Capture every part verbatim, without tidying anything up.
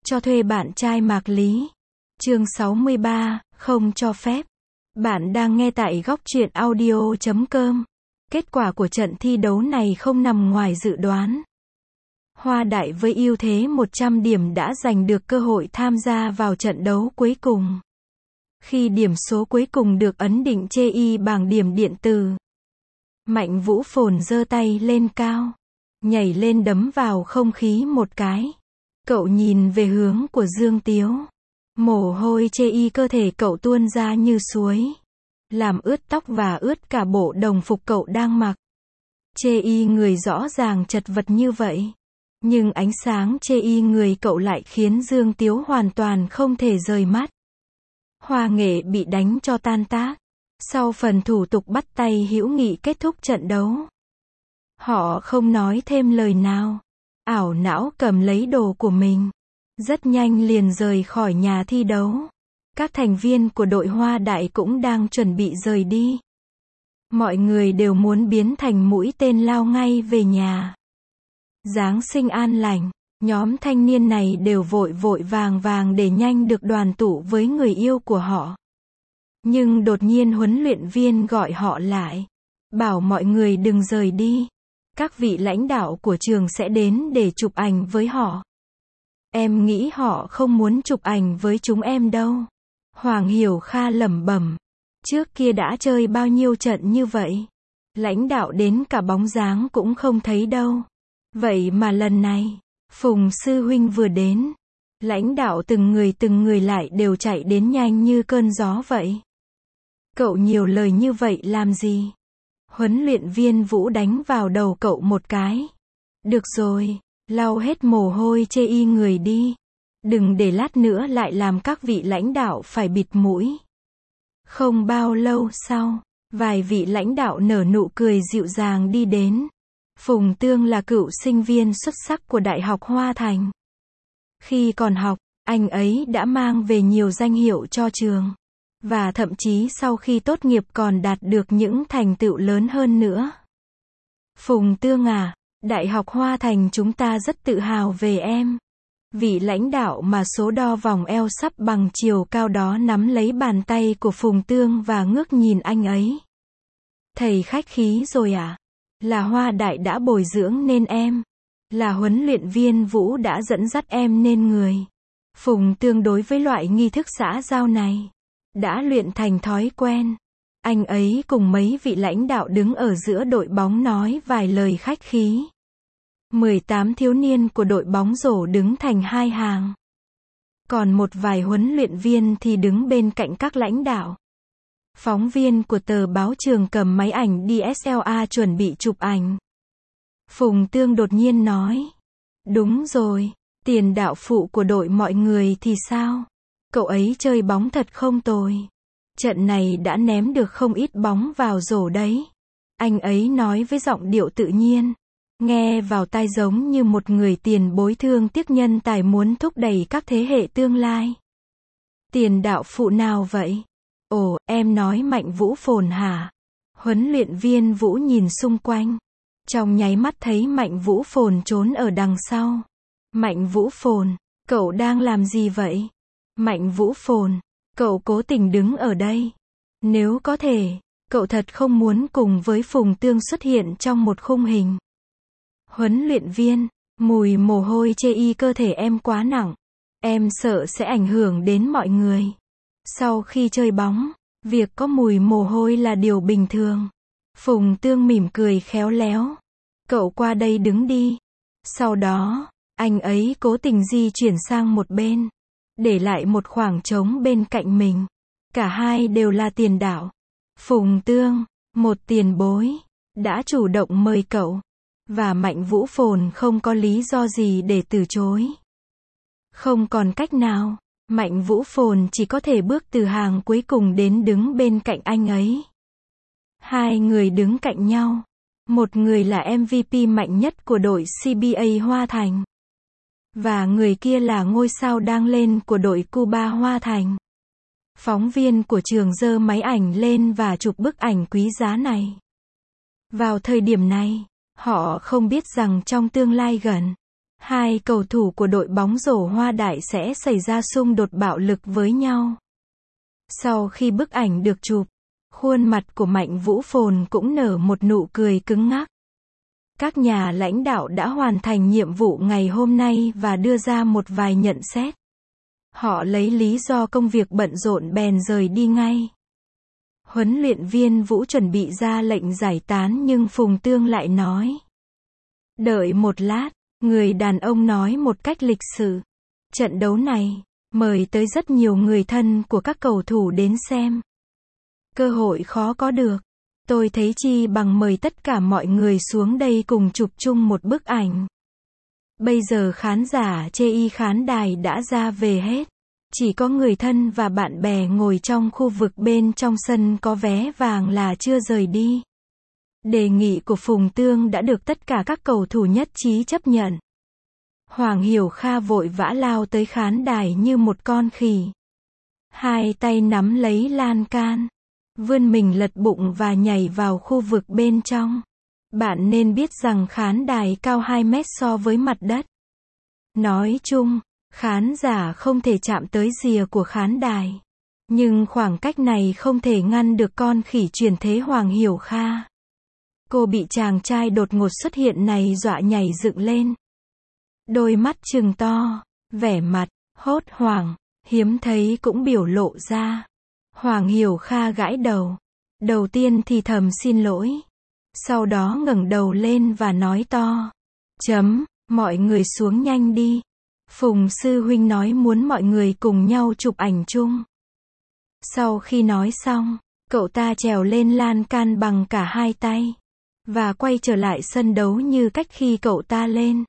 cho thuê bạn trai Mạc Lý. Chương sáu mươi ba, không cho phép. Bạn đang nghe tại góc truyện audio chấm com. Kết quả của trận thi đấu này không nằm ngoài dự đoán. Hoa Đại với ưu thế một trăm điểm đã giành được cơ hội tham gia vào trận đấu cuối cùng. Khi điểm số cuối cùng được ấn định chê y bảng điểm điện tử, Mạnh Vũ Phồn giơ tay lên cao, nhảy lên đấm vào không khí một cái. Cậu nhìn về hướng của Dương Tiếu. Mồ hôi chê y cơ thể cậu tuôn ra như suối, làm ướt tóc và ướt cả bộ đồng phục cậu đang mặc. Chê y người rõ ràng chật vật như vậy, nhưng ánh sáng chê y người cậu lại khiến Dương Tiếu hoàn toàn không thể rời mắt. Hoa Nghệ bị đánh cho tan tác. Sau phần thủ tục bắt tay hữu nghị kết thúc trận đấu, họ không nói thêm lời nào, ảo não cầm lấy đồ của mình, rất nhanh liền rời khỏi nhà thi đấu. Các thành viên của đội Hoa Đại cũng đang chuẩn bị rời đi. Mọi người đều muốn biến thành mũi tên lao ngay về nhà. Giáng sinh an lành, nhóm thanh niên này đều vội vội vàng vàng để nhanh được đoàn tụ với người yêu của họ. Nhưng đột nhiên huấn luyện viên gọi họ lại, bảo mọi người đừng rời đi. Các vị lãnh đạo của trường sẽ đến để chụp ảnh với họ. Em nghĩ họ không muốn chụp ảnh với chúng em đâu. Hoàng Hiểu Kha lẩm bẩm. Trước kia đã chơi bao nhiêu trận như vậy, lãnh đạo đến cả bóng dáng cũng không thấy đâu. Vậy mà lần này, Phùng sư huynh vừa đến, lãnh đạo từng người từng người lại đều chạy đến nhanh như cơn gió vậy. Cậu nhiều lời như vậy làm gì? Huấn luyện viên Vũ đánh vào đầu cậu một cái. Được rồi, lau hết mồ hôi chê y người đi. Đừng để lát nữa lại làm các vị lãnh đạo phải bịt mũi. Không bao lâu sau, vài vị lãnh đạo nở nụ cười dịu dàng đi đến. Phùng Tương là cựu sinh viên xuất sắc của Đại học Hoa Thành. Khi còn học, anh ấy đã mang về nhiều danh hiệu cho trường. Và thậm chí sau khi tốt nghiệp còn đạt được những thành tựu lớn hơn nữa. Phùng Tương à, Đại học Hoa Thành chúng ta rất tự hào về em. Vị lãnh đạo mà số đo vòng eo sắp bằng chiều cao đó nắm lấy bàn tay của Phùng Tương và ngước nhìn anh ấy. Thầy khách khí rồi à? Là Hoa Đại đã bồi dưỡng nên em. Là huấn luyện viên Vũ đã dẫn dắt em nên người. Phùng Tương đối với loại nghi thức xã giao này đã luyện thành thói quen. Anh ấy cùng mấy vị lãnh đạo đứng ở giữa đội bóng nói vài lời khách khí. mười tám thiếu niên của đội bóng rổ đứng thành hai hàng. Còn một vài huấn luyện viên thì đứng bên cạnh các lãnh đạo. Phóng viên của tờ báo trường cầm máy ảnh đê ét lờ a chuẩn bị chụp ảnh. Phùng Tương đột nhiên nói. Đúng rồi, tiền đạo phụ của đội mọi người thì sao? Cậu ấy chơi bóng thật không tồi. Trận này đã ném được không ít bóng vào rổ đấy. Anh ấy nói với giọng điệu tự nhiên. Nghe vào tai giống như một người tiền bối thương tiếc nhân tài muốn thúc đẩy các thế hệ tương lai. Tiền đạo phụ nào vậy? Ồ, em nói Mạnh Vũ Phồn hả? Huấn luyện viên Vũ nhìn xung quanh. Trong nháy mắt thấy Mạnh Vũ Phồn trốn ở đằng sau. Mạnh Vũ Phồn, cậu đang làm gì vậy? Mạnh Vũ Phồn, cậu cố tình đứng ở đây. Nếu có thể, cậu thật không muốn cùng với Phùng Tương xuất hiện trong một khung hình. Huấn luyện viên, mùi mồ hôi chê y cơ thể em quá nặng. Em sợ sẽ ảnh hưởng đến mọi người. Sau khi chơi bóng, việc có mùi mồ hôi là điều bình thường. Phùng Tương mỉm cười khéo léo. Cậu qua đây đứng đi. Sau đó, anh ấy cố tình di chuyển sang một bên, để lại một khoảng trống bên cạnh mình. Cả hai đều là tiền đạo. Phùng Tương, một tiền bối, đã chủ động mời cậu. Và Mạnh Vũ Phồn không có lý do gì để từ chối. Không còn cách nào, Mạnh Vũ Phồn chỉ có thể bước từ hàng cuối cùng đến đứng bên cạnh anh ấy. Hai người đứng cạnh nhau. Một người là em vê pê mạnh nhất của đội xê bê a Hoa Thành. Và người kia là ngôi sao đang lên của đội Cuba Hoa Thành. Phóng viên của trường giơ máy ảnh lên và chụp bức ảnh quý giá này. Vào thời điểm này, họ không biết rằng trong tương lai gần, Hai cầu thủ của đội bóng rổ Hoa Đại sẽ xảy ra xung đột bạo lực với nhau. Sau khi bức ảnh được chụp, khuôn mặt của Mạnh Vũ Phồn cũng nở một nụ cười cứng ngắc. Các nhà lãnh đạo đã hoàn thành nhiệm vụ ngày hôm nay và đưa ra một vài nhận xét. Họ lấy lý do công việc bận rộn bèn rời đi ngay. Huấn luyện viên Vũ chuẩn bị ra lệnh giải tán nhưng Phùng Tương lại nói. Đợi một lát, người đàn ông nói một cách lịch sự. Trận đấu này, mời tới rất nhiều người thân của các cầu thủ đến xem. Cơ hội khó có được. Tôi thấy chi bằng mời tất cả mọi người xuống đây cùng chụp chung một bức ảnh. Bây giờ khán giả chê y khán đài đã ra về hết. Chỉ có người thân và bạn bè ngồi trong khu vực bên trong sân có vé vàng là chưa rời đi. Đề nghị của Phùng Tương đã được tất cả các cầu thủ nhất trí chấp nhận. Hoàng Hiểu Kha vội vã lao tới khán đài như một con khỉ. Hai tay nắm lấy lan can, vươn mình lật bụng và nhảy vào khu vực bên trong. Bạn nên biết rằng khán đài cao hai mét so với mặt đất. Nói chung, khán giả không thể chạm tới rìa của khán đài. Nhưng khoảng cách này không thể ngăn được con khỉ truyền thế Hoàng Hiểu Kha. Cô bị chàng trai đột ngột xuất hiện này dọa nhảy dựng lên. Đôi mắt trừng to, vẻ mặt hốt hoảng, hiếm thấy cũng biểu lộ ra. Hoàng Hiểu Kha gãi đầu. Đầu tiên thì thầm xin lỗi. Sau đó ngẩng đầu lên và nói to. Chấm, mọi người xuống nhanh đi. Phùng sư huynh nói muốn mọi người cùng nhau chụp ảnh chung. Sau khi nói xong, cậu ta trèo lên lan can bằng cả hai tay. Và quay trở lại sân đấu như cách khi cậu ta lên.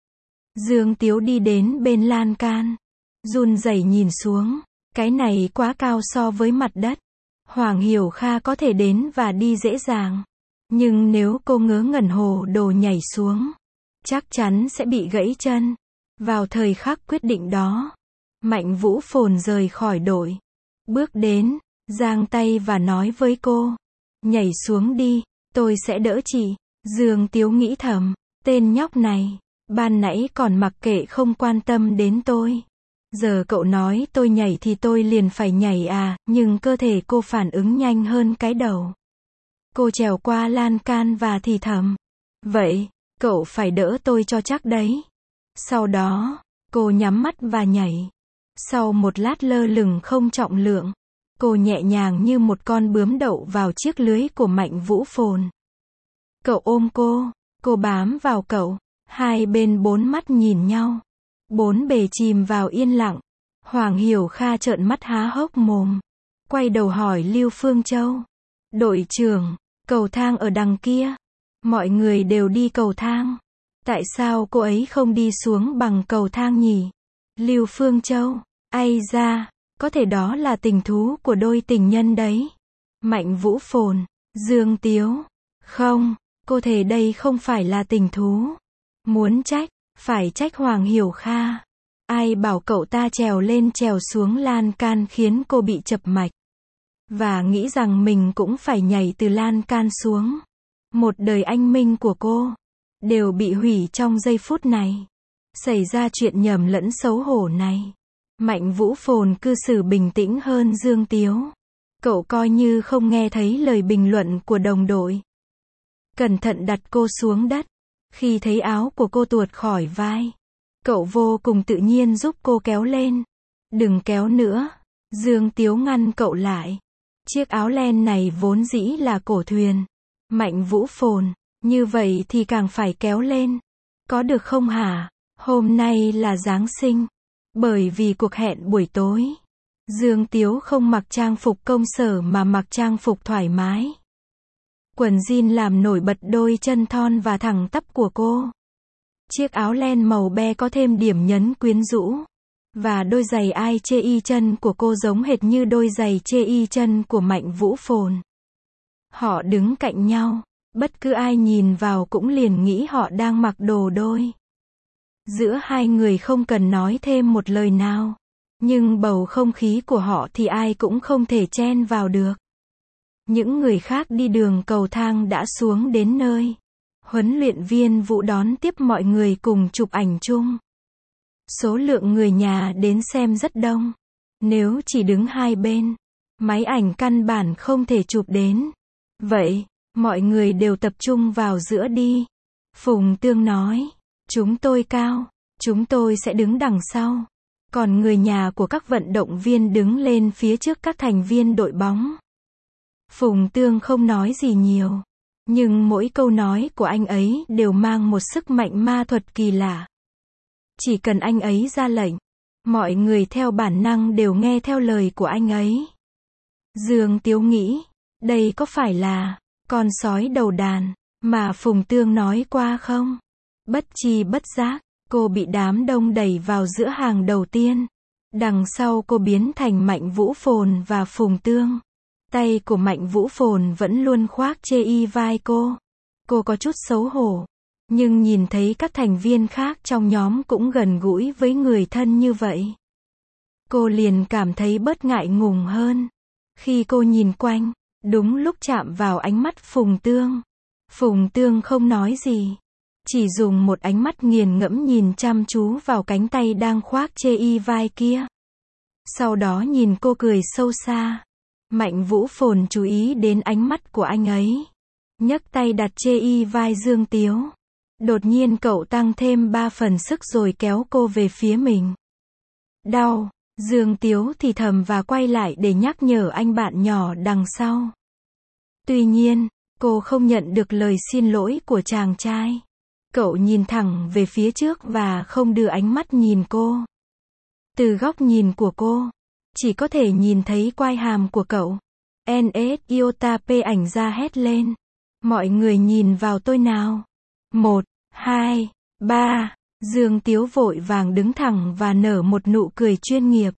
Dương Tiếu đi đến bên lan can. Run rẩy nhìn xuống. Cái này quá cao so với mặt đất. Hoàng Hiểu Kha có thể đến và đi dễ dàng. Nhưng nếu cô ngớ ngẩn hồ đồ nhảy xuống, chắc chắn sẽ bị gãy chân. Vào thời khắc quyết định đó, Mạnh Vũ Phồn rời khỏi đội. Bước đến, giang tay và nói với cô. Nhảy xuống đi, tôi sẽ đỡ chị. Dương Tiếu nghĩ thầm, tên nhóc này, ban nãy còn mặc kệ không quan tâm đến tôi. Giờ cậu nói tôi nhảy thì tôi liền phải nhảy à, nhưng cơ thể cô phản ứng nhanh hơn cái đầu. Cô trèo qua lan can và thì thầm. Vậy, cậu phải đỡ tôi cho chắc đấy. Sau đó, cô nhắm mắt và nhảy. Sau một lát lơ lửng không trọng lượng, cô nhẹ nhàng như một con bướm đậu vào chiếc lưới của Mạnh Vũ Phồn. Cậu ôm cô, cô bám vào cậu, hai bên bốn mắt nhìn nhau. Bốn bề chìm vào yên lặng. Hoàng Hiểu Kha trợn mắt há hốc mồm. Quay đầu hỏi Lưu Phương Châu. Đội trưởng, cầu thang ở đằng kia. Mọi người đều đi cầu thang. Tại sao cô ấy không đi xuống bằng cầu thang nhỉ? Lưu Phương Châu. Ai ra, có thể đó là tình thú của đôi tình nhân đấy. Mạnh Vũ Phồn. Dương Tiếu. Không, cô thề đây không phải là tình thú. Muốn trách, phải trách Hoàng Hiểu Kha. Ai bảo cậu ta trèo lên trèo xuống lan can khiến cô bị chập mạch. Và nghĩ rằng mình cũng phải nhảy từ lan can xuống. Một đời anh minh của cô đều bị hủy trong giây phút này. Xảy ra chuyện nhầm lẫn xấu hổ này. Mạnh Vũ Phồn cư xử bình tĩnh hơn Dương Tiếu. Cậu coi như không nghe thấy lời bình luận của đồng đội. Cẩn thận đặt cô xuống đất. Khi thấy áo của cô tuột khỏi vai, cậu vô cùng tự nhiên giúp cô kéo lên. Đừng kéo nữa. Dương Tiếu ngăn cậu lại. Chiếc áo len này vốn dĩ là cổ thuyền. Mạnh Vũ Phồn, như vậy thì càng phải kéo lên. Có được không hả? Hôm nay là Giáng sinh. Bởi vì cuộc hẹn buổi tối, Dương Tiếu không mặc trang phục công sở mà mặc trang phục thoải mái. Quần jean làm nổi bật đôi chân thon và thẳng tắp của cô. Chiếc áo len màu be có thêm điểm nhấn quyến rũ. Và đôi giày ai chê y chân của cô giống hệt như đôi giày chê y chân của Mạnh Vũ Phồn. Họ đứng cạnh nhau. Bất cứ ai nhìn vào cũng liền nghĩ họ đang mặc đồ đôi. Giữa hai người không cần nói thêm một lời nào. Nhưng bầu không khí của họ thì ai cũng không thể chen vào được. Những người khác đi đường cầu thang đã xuống đến nơi. Huấn luyện viên Vũ đón tiếp mọi người cùng chụp ảnh chung. Số lượng người nhà đến xem rất đông. Nếu chỉ đứng hai bên, máy ảnh căn bản không thể chụp đến. Vậy, mọi người đều tập trung vào giữa đi. Phùng Tương nói, chúng tôi cao, chúng tôi sẽ đứng đằng sau. Còn người nhà của các vận động viên đứng lên phía trước các thành viên đội bóng. Phùng Tương không nói gì nhiều. Nhưng mỗi câu nói của anh ấy đều mang một sức mạnh ma thuật kỳ lạ. Chỉ cần anh ấy ra lệnh, mọi người theo bản năng đều nghe theo lời của anh ấy. Dương Tiếu nghĩ, đây có phải là con sói đầu đàn mà Phùng Tương nói qua không? Bất chi bất giác, cô bị đám đông đẩy vào giữa hàng đầu tiên. Đằng sau cô biến thành Mạnh Vũ Phồn và Phùng Tương. Tay của Mạnh Vũ Phồn vẫn luôn khoác chê y vai cô. Cô có chút xấu hổ. Nhưng nhìn thấy các thành viên khác trong nhóm cũng gần gũi với người thân như vậy, cô liền cảm thấy bớt ngại ngùng hơn. Khi cô nhìn quanh, đúng lúc chạm vào ánh mắt Phùng Tương. Phùng Tương không nói gì, chỉ dùng một ánh mắt nghiền ngẫm nhìn chăm chú vào cánh tay đang khoác chê y vai kia. Sau đó nhìn cô cười sâu xa. Mạnh Vũ Phồn chú ý đến ánh mắt của anh ấy, nhấc tay đặt chê y vai Dương Tiếu. Đột nhiên cậu tăng thêm ba phần sức rồi kéo cô về phía mình. Đau, Dương Tiếu thì thầm và quay lại để nhắc nhở anh bạn nhỏ đằng sau. Tuy nhiên, cô không nhận được lời xin lỗi của chàng trai. Cậu nhìn thẳng về phía trước và không đưa ánh mắt nhìn cô. Từ góc nhìn của cô, chỉ có thể nhìn thấy quai hàm của cậu. en ét Iota P ảnh ra hét lên. Mọi người nhìn vào tôi nào. Một, hai, ba. Dương Tiếu vội vàng đứng thẳng và nở một nụ cười chuyên nghiệp.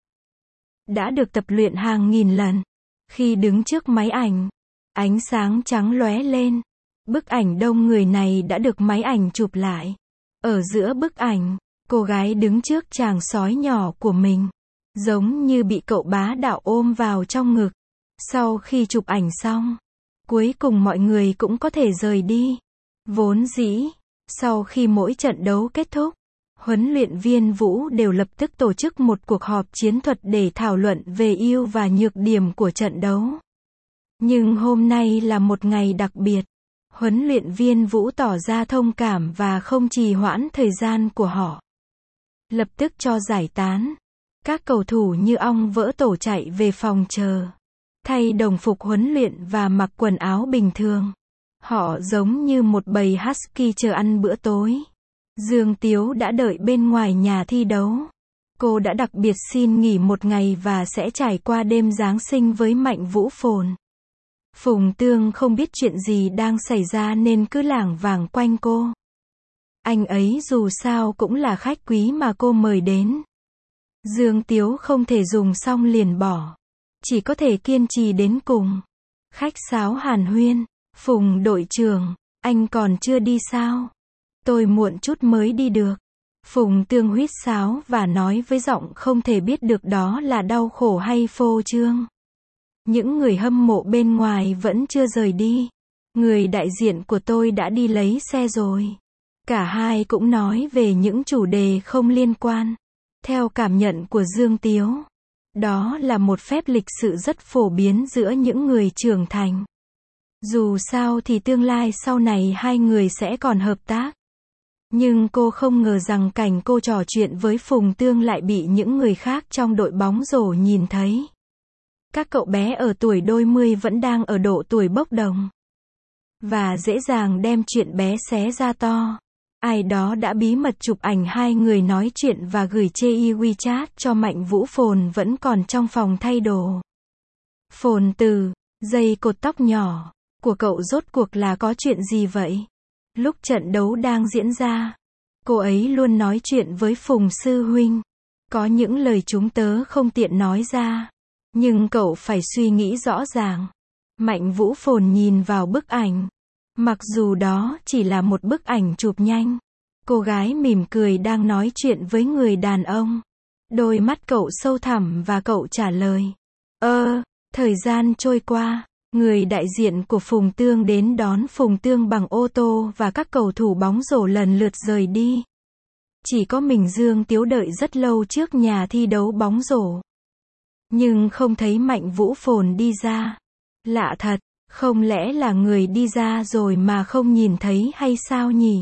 Đã được tập luyện hàng nghìn lần. Khi đứng trước máy ảnh, ánh sáng trắng lóe lên. Bức ảnh đông người này đã được máy ảnh chụp lại. Ở giữa bức ảnh, cô gái đứng trước chàng sói nhỏ của mình, giống như bị cậu bá đạo ôm vào trong ngực. Sau khi chụp ảnh xong, cuối cùng mọi người cũng có thể rời đi. Vốn dĩ, sau khi mỗi trận đấu kết thúc, huấn luyện viên Vũ đều lập tức tổ chức một cuộc họp chiến thuật để thảo luận về ưu và nhược điểm của trận đấu. Nhưng hôm nay là một ngày đặc biệt. Huấn luyện viên Vũ tỏ ra thông cảm và không trì hoãn thời gian của họ. Lập tức cho giải tán. Các cầu thủ như ong vỡ tổ chạy về phòng chờ, thay đồng phục huấn luyện và mặc quần áo bình thường. Họ giống như một bầy husky chờ ăn bữa tối. Dương Tiếu đã đợi bên ngoài nhà thi đấu. Cô đã đặc biệt xin nghỉ một ngày và sẽ trải qua đêm Giáng sinh với Mạnh Vũ Phồn. Phùng Tương không biết chuyện gì đang xảy ra nên cứ lảng vảng quanh cô. Anh ấy dù sao cũng là khách quý mà cô mời đến. Dương Tiếu không thể dùng xong liền bỏ, chỉ có thể kiên trì đến cùng. Khách sáo hàn huyên. Phùng đội trưởng, anh còn chưa đi sao? Tôi muộn chút mới đi được. Phùng Tương huýt sáo và nói với giọng không thể biết được đó là đau khổ hay phô trương. Những người hâm mộ bên ngoài vẫn chưa rời đi. Người đại diện của tôi đã đi lấy xe rồi. Cả hai cũng nói về những chủ đề không liên quan. Theo cảm nhận của Dương Tiếu, đó là một phép lịch sự rất phổ biến giữa những người trưởng thành. Dù sao thì tương lai sau này hai người sẽ còn hợp tác. Nhưng cô không ngờ rằng cảnh cô trò chuyện với Phùng Tương lại bị những người khác trong đội bóng rổ nhìn thấy. Các cậu bé ở tuổi đôi mươi vẫn đang ở độ tuổi bốc đồng. Và dễ dàng đem chuyện bé xé ra to. Ai đó đã bí mật chụp ảnh hai người nói chuyện và gửi chê y WeChat cho Mạnh Vũ Phồn vẫn còn trong phòng thay đồ. Phồn từ, dây cột tóc nhỏ của cậu rốt cuộc là có chuyện gì vậy? Lúc trận đấu đang diễn ra, cô ấy luôn nói chuyện với Phùng sư huynh. Có những lời chúng tớ không tiện nói ra. Nhưng cậu phải suy nghĩ rõ ràng. Mạnh Vũ Phồn nhìn vào bức ảnh. Mặc dù đó chỉ là một bức ảnh chụp nhanh. Cô gái mỉm cười đang nói chuyện với người đàn ông. Đôi mắt cậu sâu thẳm và cậu trả lời. Ơ, thời gian trôi qua. Người đại diện của Phùng Tương đến đón Phùng Tương bằng ô tô và các cầu thủ bóng rổ lần lượt rời đi. Chỉ có mình Dương Tiếu đợi rất lâu trước nhà thi đấu bóng rổ. Nhưng không thấy Mạnh Vũ Phồn đi ra. Lạ thật, không lẽ là người đi ra rồi mà không nhìn thấy hay sao nhỉ?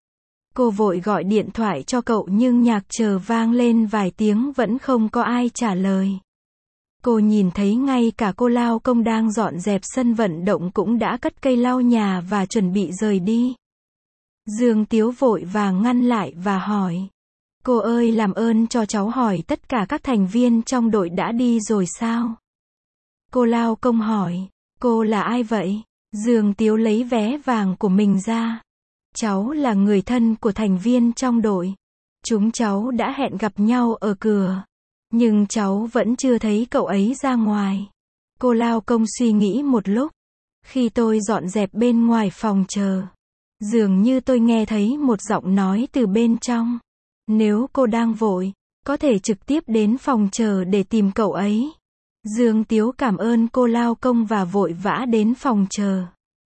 Cô vội gọi điện thoại cho cậu nhưng nhạc chờ vang lên vài tiếng vẫn không có ai trả lời. Cô nhìn thấy ngay cả cô lao công đang dọn dẹp sân vận động cũng đã cất cây lau nhà và chuẩn bị rời đi. Dương Tiếu vội vàng ngăn lại và hỏi. Cô ơi, làm ơn cho cháu hỏi tất cả các thành viên trong đội đã đi rồi sao? Cô lao công hỏi. Cô là ai vậy? Dương Tiếu lấy vé vàng của mình ra. Cháu là người thân của thành viên trong đội. Chúng cháu đã hẹn gặp nhau ở cửa. Nhưng cháu vẫn chưa thấy cậu ấy ra ngoài. Cô lao công suy nghĩ một lúc. Khi tôi dọn dẹp bên ngoài phòng chờ, dường như tôi nghe thấy một giọng nói từ bên trong. Nếu cô đang vội, có thể trực tiếp đến phòng chờ để tìm cậu ấy. Dương Tiếu cảm ơn cô lao công và vội vã đến phòng chờ.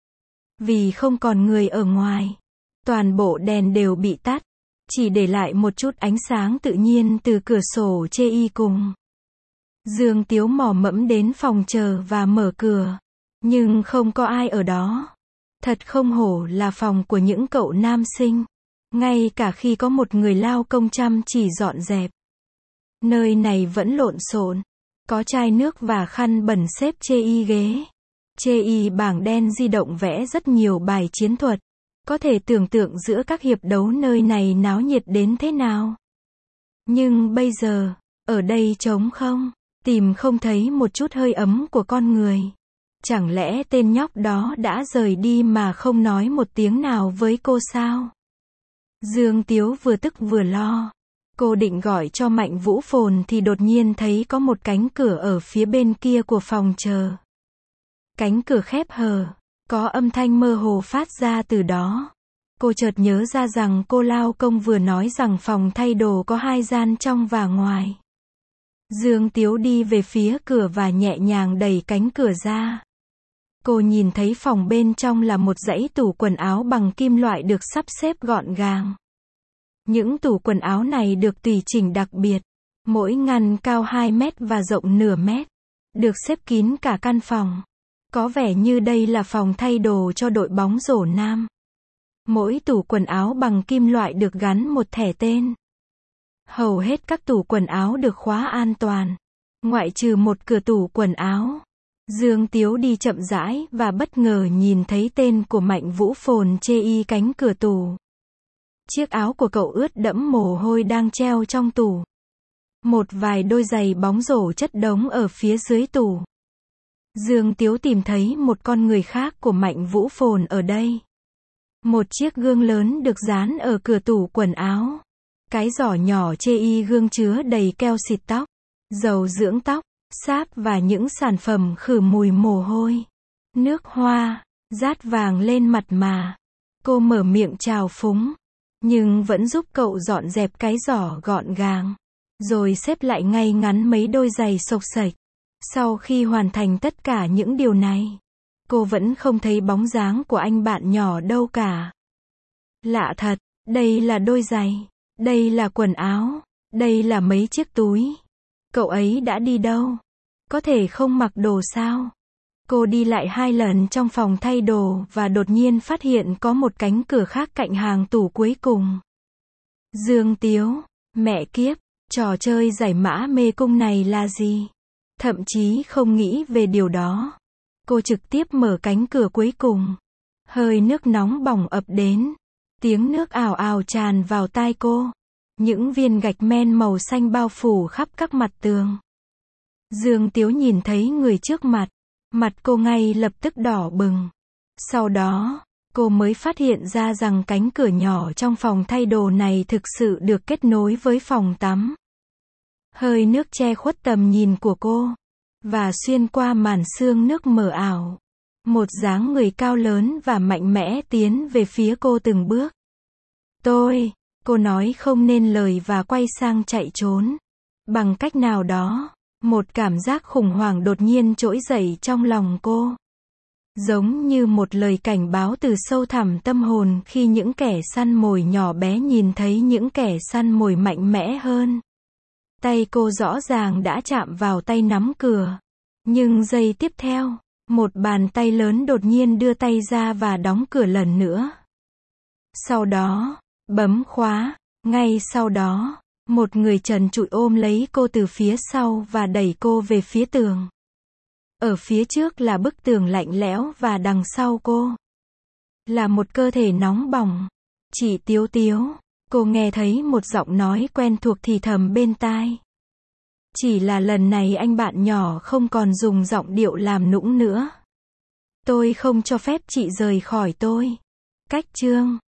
Vì không còn người ở ngoài, toàn bộ đèn đều bị tắt, chỉ để lại một chút ánh sáng tự nhiên từ cửa sổ chê y cùng. Dương Tiếu mò mẫm đến phòng chờ và mở cửa, nhưng không có ai ở đó. Thật không hổ là phòng của những cậu nam sinh. Ngay cả khi có một người lao công chăm chỉ dọn dẹp, nơi này vẫn lộn xộn. Có chai nước và khăn bẩn xếp chê y ghế. Chê y bảng đen di động vẽ rất nhiều bài chiến thuật. Có thể tưởng tượng giữa các hiệp đấu nơi này náo nhiệt đến thế nào. Nhưng bây giờ, ở đây trống không, tìm không thấy một chút hơi ấm của con người. Chẳng lẽ tên nhóc đó đã rời đi mà không nói một tiếng nào với cô sao? Dương Tiếu vừa tức vừa lo. Cô định gọi cho Mạnh Vũ Phồn thì đột nhiên thấy có một cánh cửa ở phía bên kia của phòng chờ. Cánh cửa khép hờ, có âm thanh mơ hồ phát ra từ đó. Cô chợt nhớ ra rằng cô lao công vừa nói rằng phòng thay đồ có hai gian trong và ngoài. Dương Tiếu đi về phía cửa và nhẹ nhàng đẩy cánh cửa ra. Cô nhìn thấy phòng bên trong là một dãy tủ quần áo bằng kim loại được sắp xếp gọn gàng. Những tủ quần áo này được tùy chỉnh đặc biệt. Mỗi ngăn cao hai mét và rộng nửa mét. Được xếp kín cả căn phòng. Có vẻ như đây là phòng thay đồ cho đội bóng rổ nam. Mỗi tủ quần áo bằng kim loại được gắn một thẻ tên. Hầu hết các tủ quần áo được khóa an toàn. Ngoại trừ một cửa tủ quần áo. Dương Tiếu đi chậm rãi và bất ngờ nhìn thấy tên của Mạnh Vũ Phồn chê y cánh cửa tủ. Chiếc áo của cậu ướt đẫm mồ hôi đang treo trong tủ. Một vài đôi giày bóng rổ chất đống ở phía dưới tủ. Dương Tiếu tìm thấy một con người khác của Mạnh Vũ Phồn ở đây. Một chiếc gương lớn được dán ở cửa tủ quần áo. Cái giỏ nhỏ chê y gương chứa đầy keo xịt tóc, dầu dưỡng tóc, sáp và những sản phẩm khử mùi mồ hôi. Nước hoa, rát vàng lên mặt mà. Cô mở miệng chào phúng, nhưng vẫn giúp cậu dọn dẹp cái giỏ gọn gàng. Rồi xếp lại ngay ngắn mấy đôi giày xộc xệch. Sau khi hoàn thành tất cả những điều này, cô vẫn không thấy bóng dáng của anh bạn nhỏ đâu cả. Lạ thật, đây là đôi giày, đây là quần áo, đây là mấy chiếc túi. Cậu ấy đã đi đâu? Có thể không mặc đồ sao? Cô đi lại hai lần trong phòng thay đồ và đột nhiên phát hiện có một cánh cửa khác cạnh hàng tủ cuối cùng. Dương Tiếu, mẹ kiếp, trò chơi giải mã mê cung này là gì? Thậm chí không nghĩ về điều đó. Cô trực tiếp mở cánh cửa cuối cùng. Hơi nước nóng bỏng ập đến. Tiếng nước ào ào tràn vào tai cô. Những viên gạch men màu xanh bao phủ khắp các mặt tường. Dương Tiếu nhìn thấy người trước mặt. Mặt cô ngay lập tức đỏ bừng. Sau đó, cô mới phát hiện ra rằng cánh cửa nhỏ trong phòng thay đồ này thực sự được kết nối với phòng tắm. Hơi nước che khuất tầm nhìn của cô. Và xuyên qua màn sương nước mờ ảo. Một dáng người cao lớn và mạnh mẽ tiến về phía cô từng bước. Tôi, cô nói không nên lời và quay sang chạy trốn. Bằng cách nào đó, một cảm giác khủng hoảng đột nhiên trỗi dậy trong lòng cô. Giống như một lời cảnh báo từ sâu thẳm tâm hồn khi những kẻ săn mồi nhỏ bé nhìn thấy những kẻ săn mồi mạnh mẽ hơn. Tay cô rõ ràng đã chạm vào tay nắm cửa. Nhưng giây tiếp theo, một bàn tay lớn đột nhiên đưa tay ra và đóng cửa lần nữa. Sau đó, bấm khóa, ngay sau đó, một người trần trụi ôm lấy cô từ phía sau và đẩy cô về phía tường. Ở phía trước là bức tường lạnh lẽo và đằng sau cô là một cơ thể nóng bỏng. Chị Tiếu Tiếu, cô nghe thấy một giọng nói quen thuộc thì thầm bên tai. Chỉ là lần này anh bạn nhỏ không còn dùng giọng điệu làm nũng nữa. Tôi không cho phép chị rời khỏi tôi. Cách chương